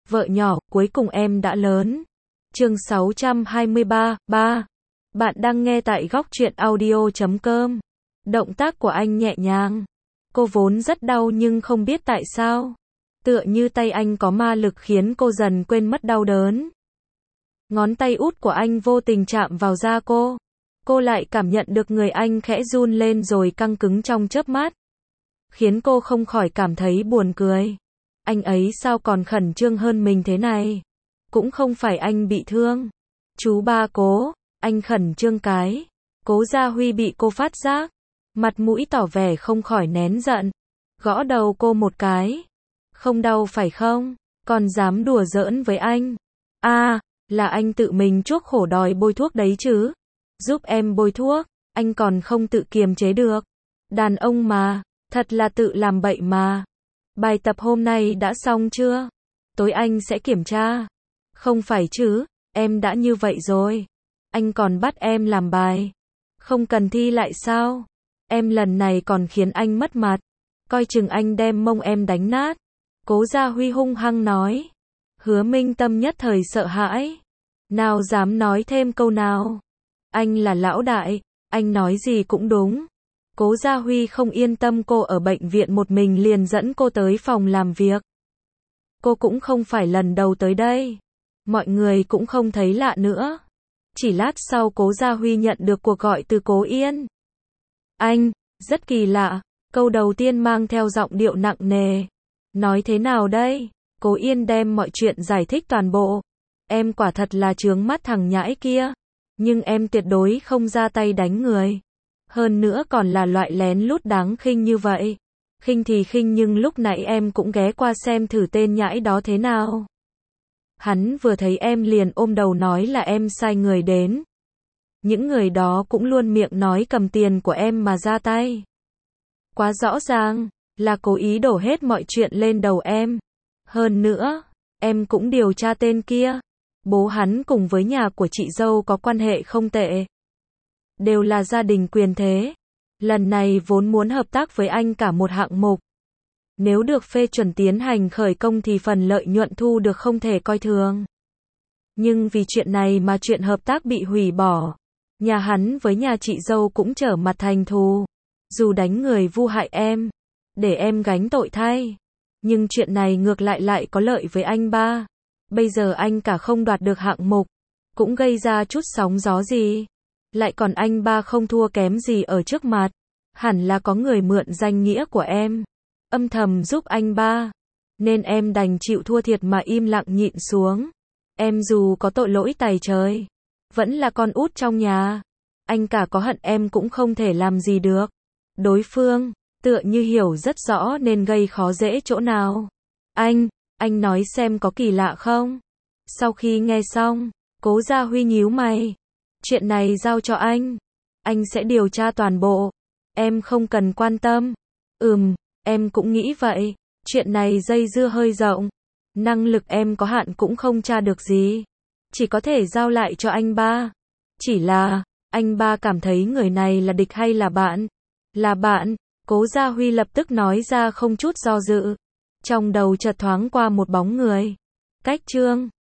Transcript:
Vợ nhỏ, cuối cùng em đã lớn. Chương 623, 3. Bạn đang nghe tại góc truyện audio.com. Động tác của anh nhẹ nhàng. Cô vốn rất đau nhưng không biết tại sao. Tựa như tay anh có ma lực khiến cô dần quên mất đau đớn. Ngón tay út của anh vô tình chạm vào da cô. Cô lại cảm nhận được người anh khẽ run lên rồi căng cứng trong chớp mắt. Khiến cô không khỏi cảm thấy buồn cười. Anh ấy sao còn khẩn trương hơn mình thế này? Cũng không phải anh bị thương. Chú ba Cố, anh khẩn trương cái. Cố Gia Huy bị cô phát giác. Mặt mũi tỏ vẻ không khỏi nén giận. Gõ đầu cô một cái. Không đau phải không? Còn dám đùa giỡn với anh. Là anh tự mình chuốc khổ đòi bôi thuốc đấy chứ. Giúp em bôi thuốc, anh còn không tự kiềm chế được. Đàn ông mà, thật là tự làm bậy mà. Bài tập hôm nay đã xong chưa? Tối anh sẽ kiểm tra. Không phải chứ, em đã như vậy rồi. Anh còn bắt em làm bài. Không cần thi lại sao? Em lần này còn khiến anh mất mặt. Coi chừng anh đem mông em đánh nát. Cố Gia Huy hung hăng nói. Hứa Minh Tâm nhất thời sợ hãi. Nào dám nói thêm câu nào. Anh là lão đại, anh nói gì cũng đúng. Cố Gia Huy không yên tâm cô ở bệnh viện một mình liền dẫn cô tới phòng làm việc. Cô cũng không phải lần đầu tới đây. Mọi người cũng không thấy lạ nữa. Chỉ lát sau Cố Gia Huy nhận được cuộc gọi từ Cố Yên. Anh, rất kỳ lạ. Câu đầu tiên mang theo giọng điệu nặng nề. Nói thế nào đây? Cố Yên đem mọi chuyện giải thích toàn bộ. Em quả thật là chướng mắt thằng nhãi kia. Nhưng em tuyệt đối không ra tay đánh người. Hơn nữa còn là loại lén lút đáng khinh như vậy. Khinh thì khinh nhưng lúc nãy em cũng ghé qua xem thử tên nhãi đó thế nào. Hắn vừa thấy em liền ôm đầu nói là em sai người đến. Những người đó cũng luôn miệng nói cầm tiền của em mà ra tay. Quá rõ ràng, là cố ý đổ hết mọi chuyện lên đầu em. Hơn nữa, em cũng điều tra tên kia. Bố hắn cùng với nhà của chị dâu có quan hệ không tệ. Đều là gia đình quyền thế. Lần này vốn muốn hợp tác với anh cả một hạng mục. Nếu được phê chuẩn tiến hành khởi công thì phần lợi nhuận thu được không thể coi thường. Nhưng vì chuyện này mà chuyện hợp tác bị hủy bỏ. Nhà hắn với nhà chị dâu cũng trở mặt thành thù. Dù đánh người vu hại em, để em gánh tội thay. Nhưng chuyện này ngược lại có lợi với anh ba. Bây giờ anh cả không đoạt được hạng mục, cũng gây ra chút sóng gió gì. Lại còn anh ba không thua kém gì ở trước mặt. Hẳn là có người mượn danh nghĩa của em, âm thầm giúp anh ba. Nên em đành chịu thua thiệt mà im lặng nhịn xuống. Em dù có tội lỗi tày trời, vẫn là con út trong nhà. Anh cả có hận em cũng không thể làm gì được. Đối phương, tựa như hiểu rất rõ nên gây khó dễ chỗ nào. Anh nói xem có kỳ lạ không? Sau khi nghe xong, Cố Gia Huy nhíu mày. Chuyện này giao cho anh sẽ điều tra toàn bộ. Em không cần quan tâm. Em cũng nghĩ vậy. Chuyện này dây dưa hơi rộng. Năng lực em có hạn cũng không tra được gì. Chỉ có thể giao lại cho anh ba. Chỉ là, anh ba cảm thấy người này là địch hay là bạn? Là bạn, Cố Gia Huy lập tức nói ra không chút do dự. Trong đầu chợt thoáng qua một bóng người. Cách Trương.